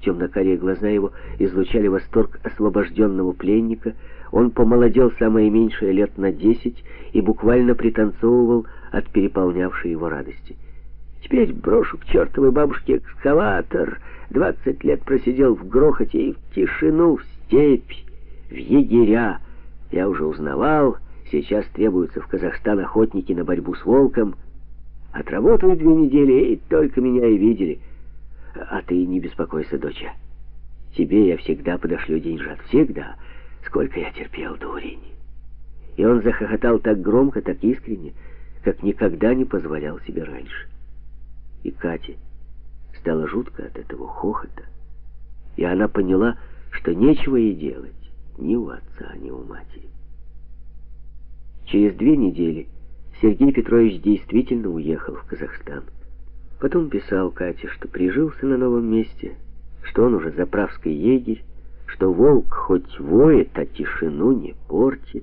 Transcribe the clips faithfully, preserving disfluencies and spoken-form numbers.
Темно-карие глаза его излучали восторг освобожденного пленника. Он помолодел самое меньшее лет на десять и буквально пританцовывал от переполнявшей его радости. «Теперь брошу к чертовой бабушке экскаватор. Двадцать лет просидел в грохоте и в тишину, в степь, в егеря. Я уже узнавал, сейчас требуются в Казахстан охотники на борьбу с волком. Отработаю две недели, и только меня и видели. А ты не беспокойся, доча. Тебе я всегда подошлю деньжат, всегда. Сколько я терпел, дурень». И он захохотал так громко, так искренне, как никогда не позволял себе раньше. И Кате стало жутко от этого хохота, и она поняла, что нечего ей делать ни у отца, ни у матери. Через две недели Сергей Петрович действительно уехал в Казахстан. Потом писал Кате, что прижился на новом месте, что он уже заправский егерь, что волк хоть воет, а тишину не портит.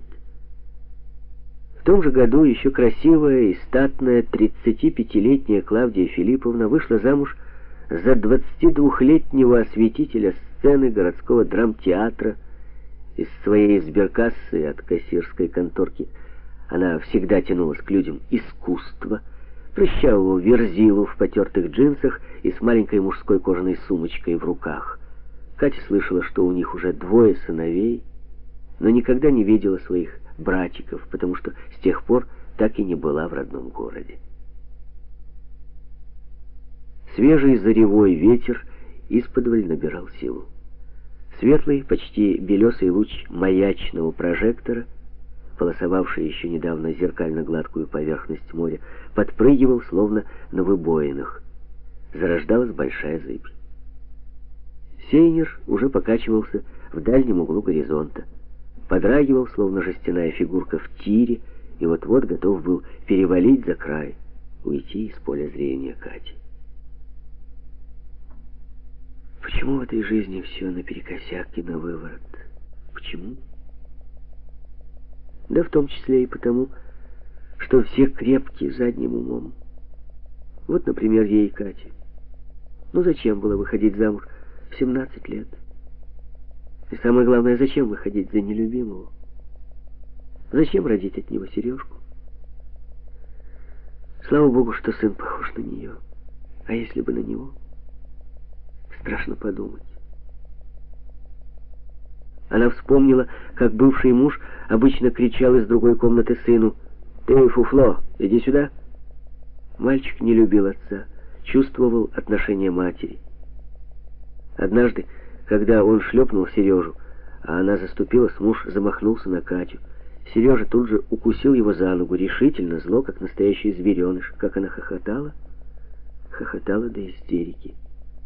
В том же году еще красивая и статная тридцатипятилетняя Клавдия Филипповна вышла замуж за двадцатидвухлетнего осветителя сцены городского драмтеатра. Из своей сберкассы от кассирской конторки она всегда тянулась к людям искусства, прыщавого верзилу в потертых джинсах и с маленькой мужской кожаной сумочкой в руках. Катя слышала, что у них уже двое сыновей, но никогда не видела своих братиков, потому что с тех пор так и не была в родном городе. Свежий заревой ветер исподволь набирал силу. Светлый, почти белесый луч маячного прожектора, полосовавший еще недавно зеркально-гладкую поверхность моря, подпрыгивал, словно на выбоинах. Зарождалась большая зыбь. Сейнер уже покачивался в дальнем углу горизонта, подрагивал, словно жестяная фигурка в тире, и вот-вот готов был перевалить за край, уйти из поля зрения Кати. Почему в этой жизни все наперекосяк и на выворот? Почему? Да в том числе и потому, что все крепки задним умом. Вот, например, ей, Кате. Ну зачем было выходить замуж в семнадцать лет? И самое главное, зачем выходить за нелюбимого? Зачем родить от него Сережку? Слава Богу, что сын похож на нее. А если бы на него? Страшно подумать. Она вспомнила, как бывший муж обычно кричал из другой комнаты сыну: «Ты, фуфло, иди сюда!» Мальчик не любил отца, чувствовал отношение матери. Однажды, когда он шлепнул Сережу, а она заступилась, муж замахнулся на Катю. Сережа тут же укусил его за ногу, решительно, зло, как настоящий звереныш. Как она хохотала, хохотала до истерики.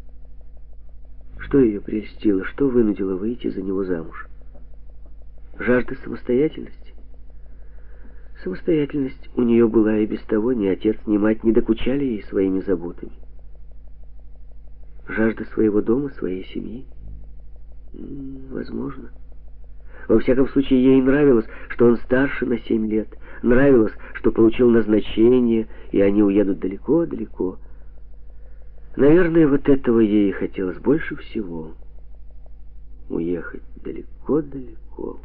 Что ее прельстило, что вынудило выйти за него замуж? Жажда самостоятельности? Самостоятельность у нее была и без того, ни отец, ни мать не докучали ей своими заботами. Жажда своего дома, своей семьи? Возможно. Во всяком случае, ей нравилось, что он старше на семь лет. Нравилось, что получил назначение, и они уедут далеко-далеко. Наверное, вот этого ей хотелось больше всего. Уехать далеко-далеко.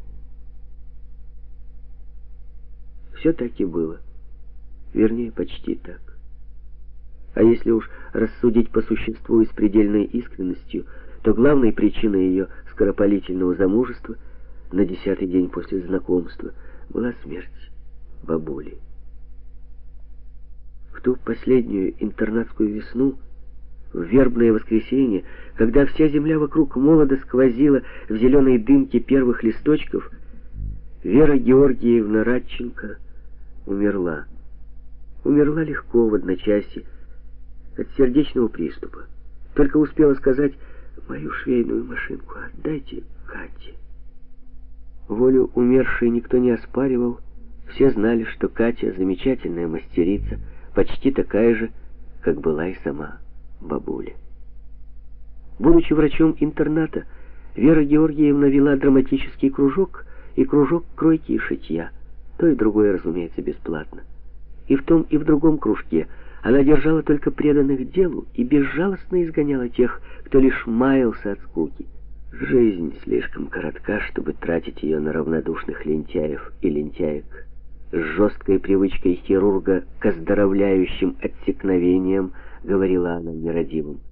Все так и было. Вернее, почти так. А если уж рассудить по существу и с предельной искренностью, то главной причиной ее скоропалительного замужества на десятый день после знакомства была смерть бабули. В ту последнюю интернатскую весну, в вербное воскресенье, когда вся земля вокруг молодо сквозила в зеленой дымке первых листочков, Вера Георгиевна Радченко умерла. Умерла легко, в одночасье, от сердечного приступа. Только успела сказать: «Мою швейную машинку отдайте Кате». Волю умершей никто не оспаривал. Все знали, что Катя замечательная мастерица, почти такая же, как была и сама бабуля. Будучи врачом интерната, Вера Георгиевна вела драматический кружок и кружок кройки и шитья. То и другое, разумеется, бесплатно. И в том, и в другом кружке Она держала только преданных делу и безжалостно изгоняла тех, кто лишь маялся от скуки. Жизнь слишком коротка, чтобы тратить ее на равнодушных лентяев и лентяек. С жесткой привычкой хирурга к оздоровляющим отсекновениям говорила она нерадивым.